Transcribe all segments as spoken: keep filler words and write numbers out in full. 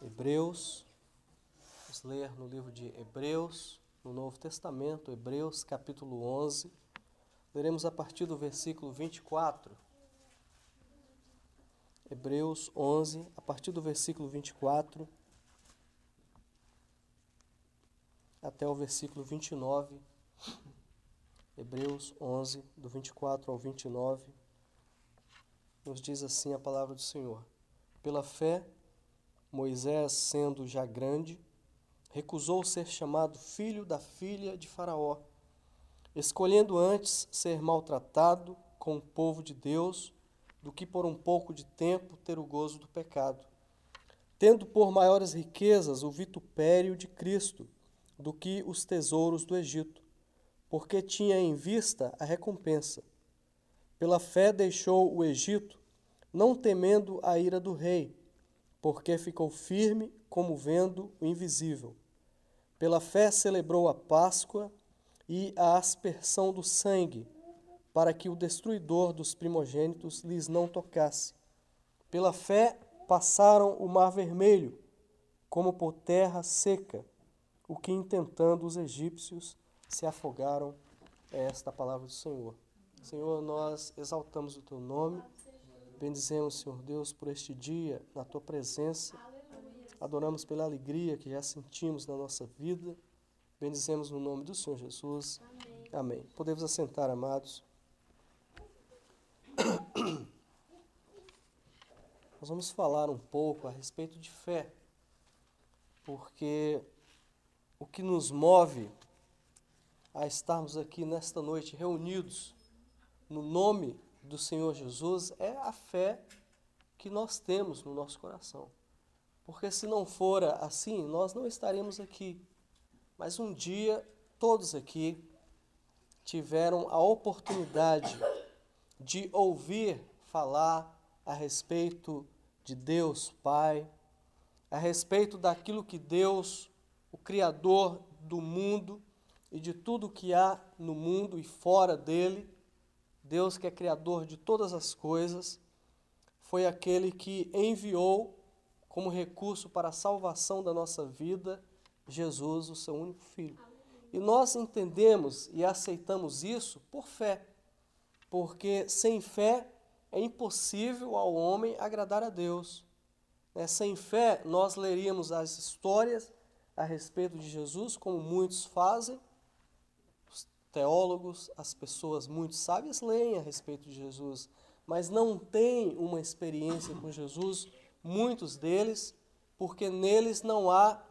Hebreus, vamos ler no livro de Hebreus, no Novo Testamento, Hebreus capítulo onze, leremos a partir do versículo vinte e quatro. Hebreus onze, a partir do versículo vinte e quatro até o versículo vinte e nove. Hebreus onze, do vinte e quatro ao vinte e nove, nos diz assim a palavra do Senhor. Pela fé, Moisés, sendo já grande, recusou ser chamado filho da filha de Faraó, escolhendo antes ser maltratado com o povo de Deus do que por um pouco de tempo ter o gozo do pecado, tendo por maiores riquezas o vitupério de Cristo do que os tesouros do Egito, porque tinha em vista a recompensa. Pela fé deixou o Egito, não temendo a ira do rei, porque ficou firme como vendo o invisível. Pela fé celebrou a Páscoa e a aspersão do sangue, para que o destruidor dos primogênitos lhes não tocasse. Pela fé passaram o mar vermelho, como por terra seca, o que intentando os egípcios se afogaram. É esta a palavra do Senhor. Senhor, nós exaltamos o Teu nome, bendizemos, Senhor Deus, por este dia, na Tua presença, adoramos pela alegria que já sentimos na nossa vida, bendizemos no nome do Senhor Jesus. Amém. Amém. Podemos assentar, amados. Nós vamos falar um pouco a respeito de fé, porque o que nos move a estarmos aqui nesta noite reunidos no nome do Senhor Jesus é a fé que nós temos no nosso coração. Porque se não fora assim, nós não estaremos aqui. Mas um dia, todos aqui tiveram a oportunidade de ouvir falar a respeito de Deus Pai, a respeito daquilo que Deus, o Criador do mundo e de tudo que há no mundo e fora dele, Deus que é Criador de todas as coisas, foi aquele que enviou como recurso para a salvação da nossa vida, Jesus, o seu único Filho. E nós entendemos e aceitamos isso por fé, porque sem fé é impossível ao homem agradar a Deus. Né? Sem fé, nós leríamos as histórias a respeito de Jesus, como muitos fazem, os teólogos, as pessoas muito sábias leem a respeito de Jesus, mas não têm uma experiência com Jesus, muitos deles, porque neles não há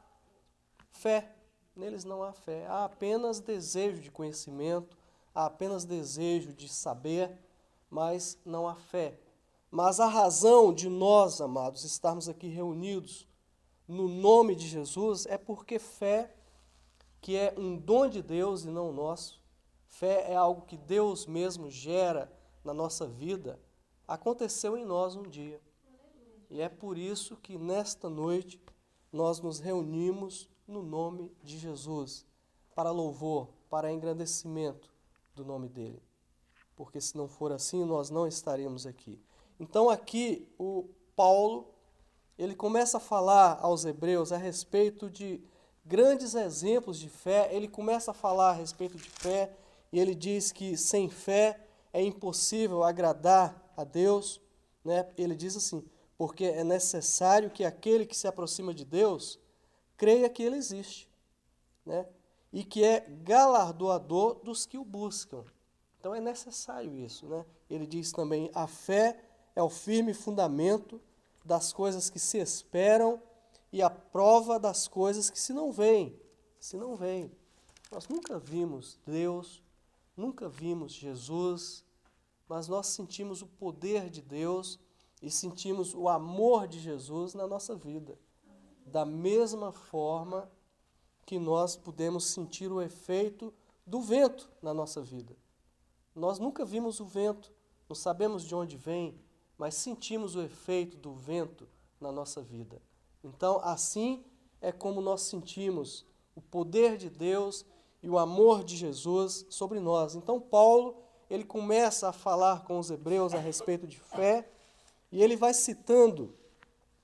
fé, neles não há fé, há apenas desejo de conhecimento, há apenas desejo de saber, mas não há fé. Mas a razão de nós, amados, estarmos aqui reunidos no nome de Jesus é porque fé, que é um dom de Deus e não nosso, fé é algo que Deus mesmo gera na nossa vida, aconteceu em nós um dia. E é por isso que nesta noite nós nos reunimos no nome de Jesus, para louvor, para engrandecimento do nome dele. Porque se não for assim, nós não estaríamos aqui. Então aqui o Paulo, ele começa a falar aos hebreus a respeito de grandes exemplos de fé, ele começa a falar a respeito de fé, e ele diz que sem fé é impossível agradar a Deus, né? Ele diz assim, porque é necessário que aquele que se aproxima de Deus creia que ele existe, né? E que é galardoador dos que o buscam. Então é necessário isso, né? Ele diz também, a fé é o firme fundamento das coisas que se esperam e a prova das coisas que se não veem, se não veem. Nós nunca vimos Deus, nunca vimos Jesus, mas nós sentimos o poder de Deus e sentimos o amor de Jesus na nossa vida. Da mesma forma que nós podemos sentir o efeito do vento na nossa vida. Nós nunca vimos o vento, não sabemos de onde vem, mas sentimos o efeito do vento na nossa vida. Então, assim é como nós sentimos o poder de Deus e o amor de Jesus sobre nós. Então, Paulo, ele começa a falar com os hebreus a respeito de fé, e ele vai citando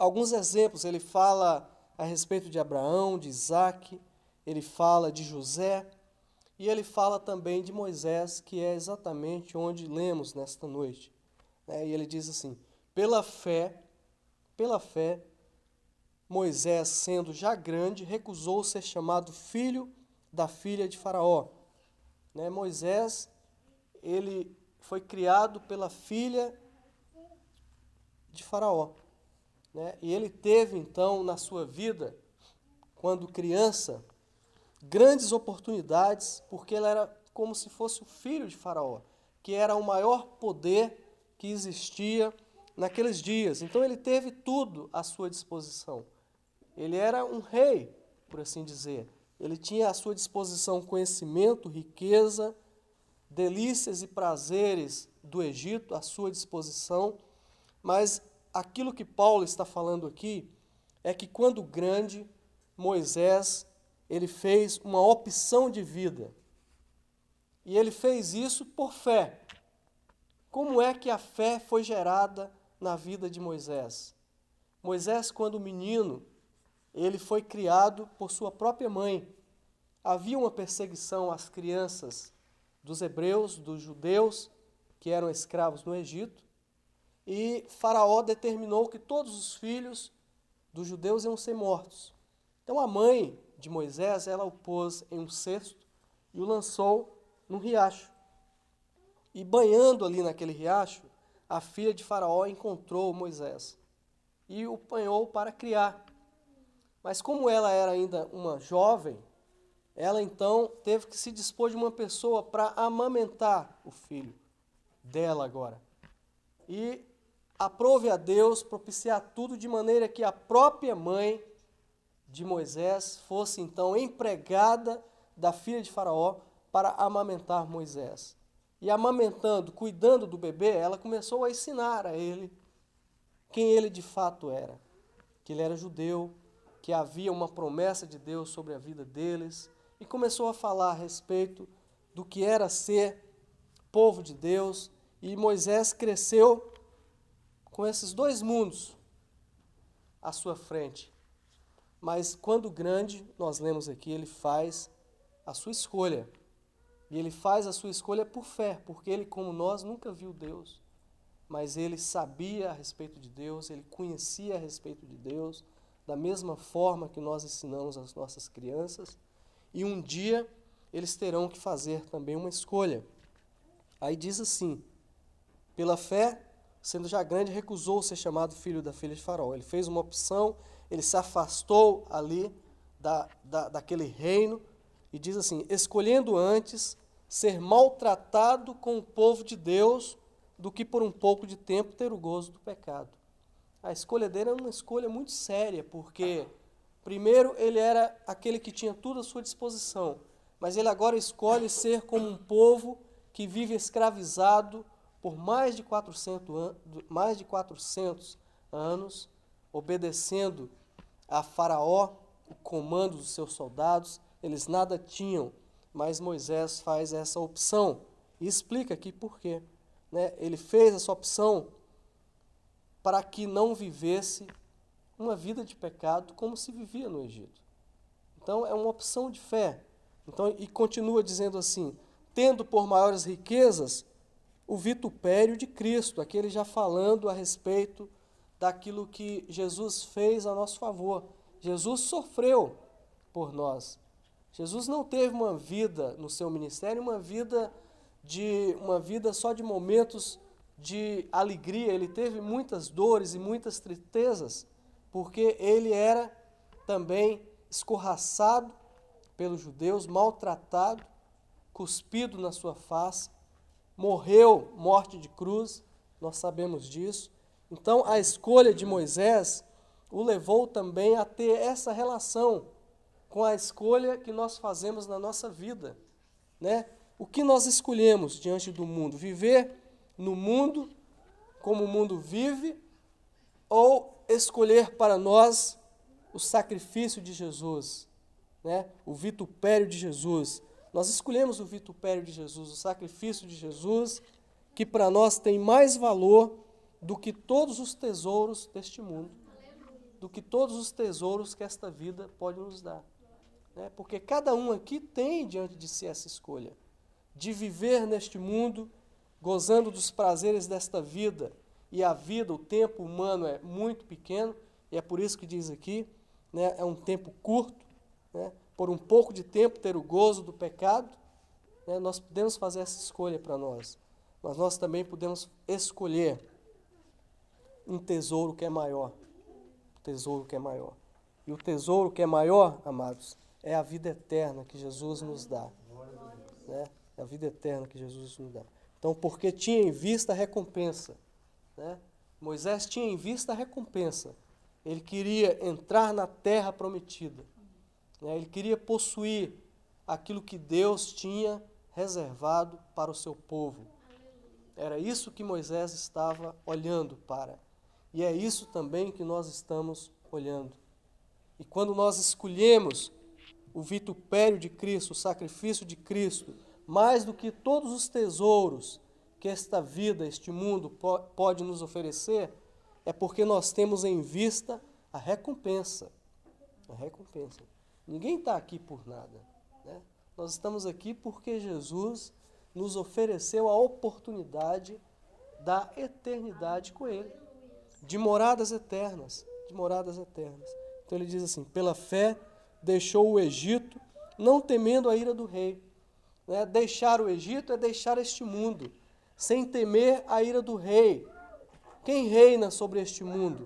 alguns exemplos. Ele fala a respeito de Abraão, de Isaque, ele fala de José, e ele fala também de Moisés, que é exatamente onde lemos nesta noite. É, e ele diz assim, pela fé, pela fé, Moisés, sendo já grande, recusou ser chamado filho da filha de Faraó. Né, Moisés, ele foi criado pela filha de Faraó. Né, e ele teve, então, na sua vida, quando criança, grandes oportunidades, porque ele era como se fosse o filho de Faraó, que era o maior poder que existia naqueles dias. Então ele teve tudo à sua disposição. Ele era um rei, por assim dizer. Ele tinha à sua disposição conhecimento, riqueza, delícias e prazeres do Egito à sua disposição. Mas aquilo que Paulo está falando aqui é que quando grande, Moisés, ele fez uma opção de vida. E ele fez isso por fé. Como é que a fé foi gerada na vida de Moisés? Moisés, quando menino, ele foi criado por sua própria mãe. Havia uma perseguição às crianças dos hebreus, dos judeus, que eram escravos no Egito, e Faraó determinou que todos os filhos dos judeus iam ser mortos. Então a mãe de Moisés, ela o pôs em um cesto e o lançou num riacho. E banhando ali naquele riacho, a filha de Faraó encontrou Moisés e o apanhou para criar. Mas como ela era ainda uma jovem, ela então teve que se dispor de uma pessoa para amamentar o filho dela agora. E aprove a Deus propiciar tudo de maneira que a própria mãe de Moisés fosse então empregada da filha de Faraó para amamentar Moisés. E amamentando, cuidando do bebê, ela começou a ensinar a ele quem ele de fato era. Que ele era judeu, que havia uma promessa de Deus sobre a vida deles. E começou a falar a respeito do que era ser povo de Deus. E Moisés cresceu com esses dois mundos à sua frente. Mas quando grande, nós lemos aqui, ele faz a sua escolha. E ele faz a sua escolha por fé, porque ele, como nós, nunca viu Deus. Mas ele sabia a respeito de Deus, ele conhecia a respeito de Deus, da mesma forma que nós ensinamos às nossas crianças. E um dia eles terão que fazer também uma escolha. Aí diz assim, pela fé, sendo já grande, recusou ser chamado filho da filha de Faraó. Ele fez uma opção, ele se afastou ali da, da, daquele reino, e diz assim, escolhendo antes ser maltratado com o povo de Deus do que por um pouco de tempo ter o gozo do pecado. A escolha dele era uma escolha muito séria, porque primeiro ele era aquele que tinha tudo à sua disposição, mas ele agora escolhe ser como um povo que vive escravizado por mais de quatrocentos, an- mais de quatrocentos anos, obedecendo a Faraó, o comando dos seus soldados. Eles nada tinham, mas Moisés faz essa opção e explica aqui por quê. Né? Ele fez essa opção para que não vivesse uma vida de pecado como se vivia no Egito. Então é uma opção de fé. Então, e continua dizendo assim, tendo por maiores riquezas o vitupério de Cristo, aquele já falando a respeito daquilo que Jesus fez a nosso favor. Jesus sofreu por nós. Jesus não teve uma vida no seu ministério, uma vida de uma vida só de momentos de alegria. Ele teve muitas dores e muitas tristezas, porque ele era também escorraçado pelos judeus, maltratado, cuspido na sua face, morreu morte de cruz, nós sabemos disso. Então a escolha de Moisés o levou também a ter essa relação com a escolha que nós fazemos na nossa vida, né? O que nós escolhemos diante do mundo? Viver no mundo como o mundo vive ou escolher para nós o sacrifício de Jesus, né? O vitupério de Jesus. Nós escolhemos o vitupério de Jesus, o sacrifício de Jesus, que para nós tem mais valor do que todos os tesouros deste mundo. do que todos os tesouros que esta vida pode nos dar. Né? Porque cada um aqui tem diante de si essa escolha de viver neste mundo, gozando dos prazeres desta vida, e a vida, o tempo humano é muito pequeno, e é por isso que diz aqui, né, é um tempo curto, né, por um pouco de tempo ter o gozo do pecado, né, nós podemos fazer essa escolha para nós, mas nós também podemos escolher um tesouro que é maior, um tesouro que é maior. E o tesouro que é maior, amados, é a vida eterna que Jesus nos dá. Né? É a vida eterna que Jesus nos dá. Então, porque tinha em vista a recompensa. Né? Moisés tinha em vista a recompensa. Ele queria entrar na terra prometida. Né? Ele queria possuir aquilo que Deus tinha reservado para o seu povo. Era isso que Moisés estava olhando para. E é isso também que nós estamos olhando. E quando nós escolhemos o vitupério de Cristo, o sacrifício de Cristo, mais do que todos os tesouros que esta vida, este mundo po- pode nos oferecer, é porque nós temos em vista a recompensa. A recompensa. Ninguém está aqui por nada. Né? Nós estamos aqui porque Jesus nos ofereceu a oportunidade da eternidade com Ele, de moradas eternas, de moradas eternas. Então ele diz assim, pela fé deixou o Egito, não temendo a ira do rei. Né? Deixar o Egito é deixar este mundo, sem temer a ira do rei. Quem reina sobre este mundo?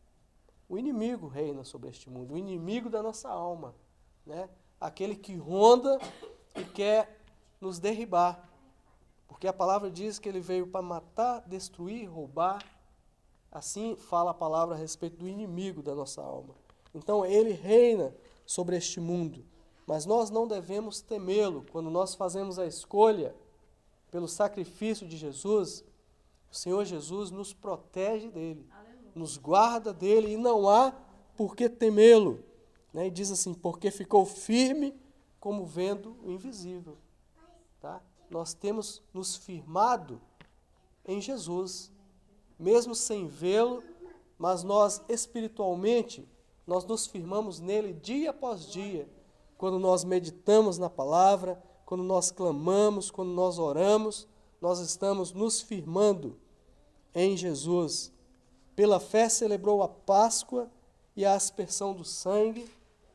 O inimigo reina sobre este mundo, o inimigo da nossa alma. Né? Aquele que ronda e quer nos derribar. Porque a palavra diz que ele veio para matar, destruir, roubar. Assim fala a palavra a respeito do inimigo da nossa alma. Então ele reina sobre este mundo, mas nós não devemos temê-lo. Quando nós fazemos a escolha pelo sacrifício de Jesus, o Senhor Jesus nos protege dele, Aleluia. Nos guarda dele, e não há por que temê-lo. Né? E diz assim, porque ficou firme como vendo o invisível. Tá? Nós temos nos firmado em Jesus, mesmo sem vê-lo, mas nós espiritualmente, nós nos firmamos nele dia após dia, quando nós meditamos na palavra, quando nós clamamos, quando nós oramos, nós estamos nos firmando em Jesus. Pela fé celebrou a Páscoa e a aspersão do sangue,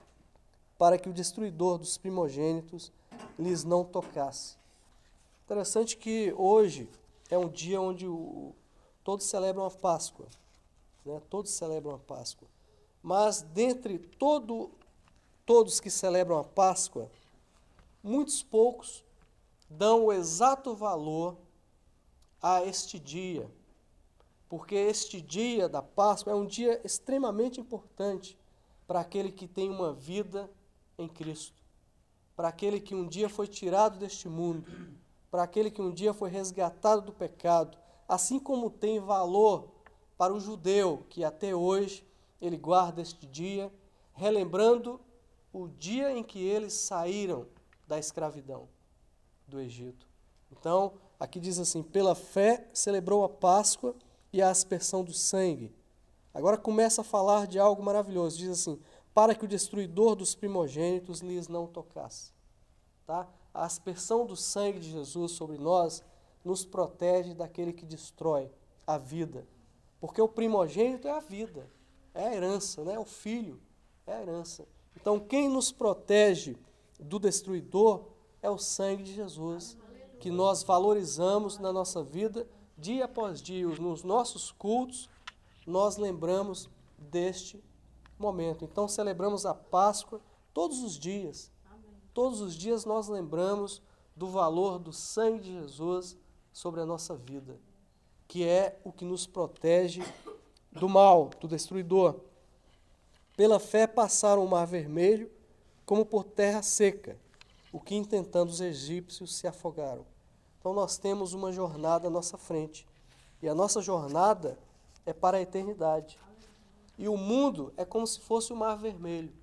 para que o destruidor dos primogênitos lhes não tocasse. Interessante que hoje é um dia onde o, todos celebram a Páscoa, né? Todos celebram a Páscoa. Mas dentre todo, todos que celebram a Páscoa, muitos poucos dão o exato valor a este dia, porque este dia da Páscoa é um dia extremamente importante para aquele que tem uma vida em Cristo, para aquele que um dia foi tirado deste mundo, para aquele que um dia foi resgatado do pecado, assim como tem valor para o judeu, que até hoje ele guarda este dia, relembrando o dia em que eles saíram da escravidão do Egito. Então, aqui diz assim, pela fé celebrou a Páscoa e a aspersão do sangue. Agora começa a falar de algo maravilhoso, diz assim, para que o destruidor dos primogênitos lhes não tocasse. Tá? A aspersão do sangue de Jesus sobre nós nos protege daquele que destrói a vida. Porque o primogênito é a vida, é a herança, né? O filho é a herança. Então, quem nos protege do destruidor é o sangue de Jesus, que nós valorizamos na nossa vida, dia após dia, nos nossos cultos, nós lembramos deste momento. Então, celebramos a Páscoa todos os dias. Todos os dias nós lembramos do valor do sangue de Jesus sobre a nossa vida, que é o que nos protege do mal, do destruidor. Pela fé passaram o mar vermelho como por terra seca, o que intentando os egípcios se afogaram. Então nós temos uma jornada à nossa frente, e a nossa jornada é para a eternidade. E o mundo é como se fosse o mar vermelho.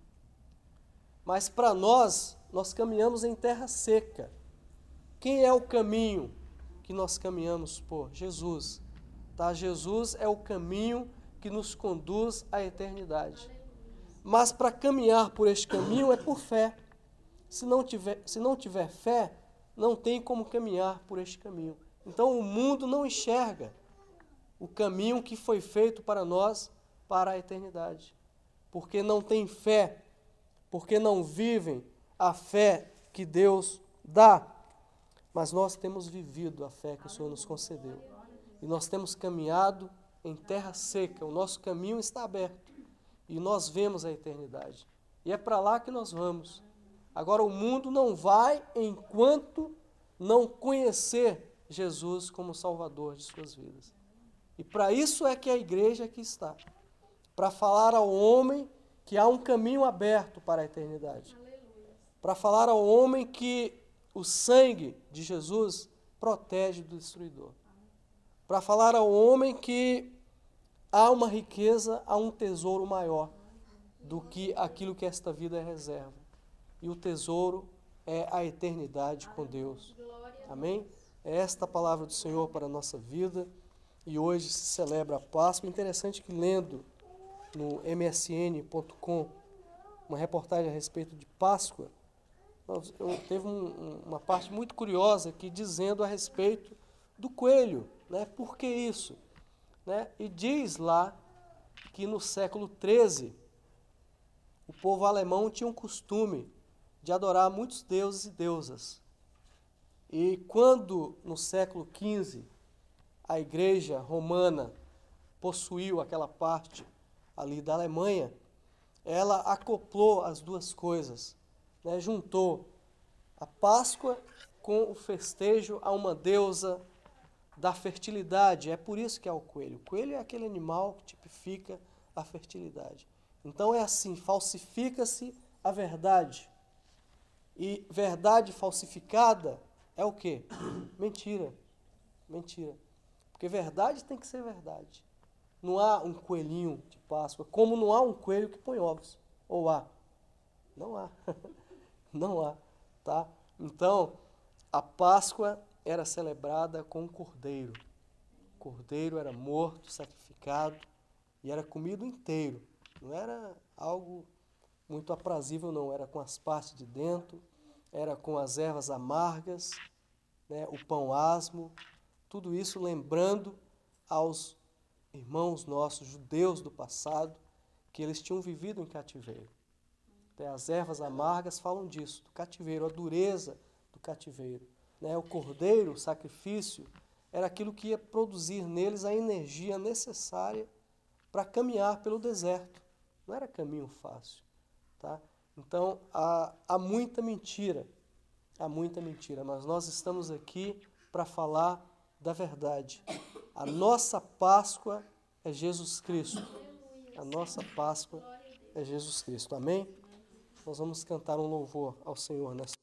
Mas para nós, nós caminhamos em terra seca. Quem é o caminho que nós caminhamos por? Jesus. Tá? Jesus é o caminho que nos conduz à eternidade. Mas para caminhar por este caminho é por fé. Se não tiver, se não tiver fé, não tem como caminhar por este caminho. Então o mundo não enxerga o caminho que foi feito para nós para a eternidade. Porque não tem fé, porque não vivem a fé que Deus dá. Mas nós temos vivido a fé que o Senhor nos concedeu. E nós temos caminhado em terra seca, o nosso caminho está aberto. E nós vemos a eternidade. E é para lá que nós vamos. Agora, o mundo não vai enquanto não conhecer Jesus como Salvador de suas vidas. E para isso é que a igreja aqui está. Para falar ao homem que há um caminho aberto para a eternidade. Para falar ao homem que o sangue de Jesus protege do destruidor. Para falar ao homem que há uma riqueza, há um tesouro maior do que aquilo que esta vida reserva. E o tesouro é a eternidade com Deus. Amém? É esta a palavra do Senhor para a nossa vida. E hoje se celebra a Páscoa. Interessante que lendo no M S N ponto com uma reportagem a respeito de Páscoa, eu, teve um, uma parte muito curiosa aqui dizendo a respeito do coelho. Né? Por que isso? Né? E diz lá que no século treze, o povo alemão tinha um costume de adorar muitos deuses e deusas. E quando, no século quinze, a igreja romana possuiu aquela parte ali da Alemanha, ela acoplou as duas coisas, né? Juntou a Páscoa com o festejo a uma deusa da fertilidade. É por isso que é o coelho. O coelho é aquele animal que tipifica a fertilidade. Então é assim, falsifica-se a verdade. E verdade falsificada é o quê? Mentira. Mentira. Porque verdade tem que ser verdade. Não há um coelhinho de Páscoa, como não há um coelho que põe ovos. Ou há? Não há. Não há. Tá? Então, a Páscoa era celebrada com um cordeiro. O cordeiro era morto, sacrificado, e era comido inteiro. Não era algo muito aprazível, não. Era com as partes de dentro, era com as ervas amargas, né, o pão asmo, tudo isso lembrando aos irmãos nossos, judeus do passado, que eles tinham vivido em cativeiro. Até as ervas amargas falam disso, do cativeiro, a dureza do cativeiro. Né? O cordeiro, o sacrifício, era aquilo que ia produzir neles a energia necessária para caminhar pelo deserto. Não era caminho fácil. Tá? Então, há, há muita mentira, há muita mentira, mas nós estamos aqui para falar da verdade. A nossa Páscoa é Jesus Cristo. A nossa Páscoa é Jesus Cristo. Amém? Nós vamos cantar um louvor ao Senhor nessa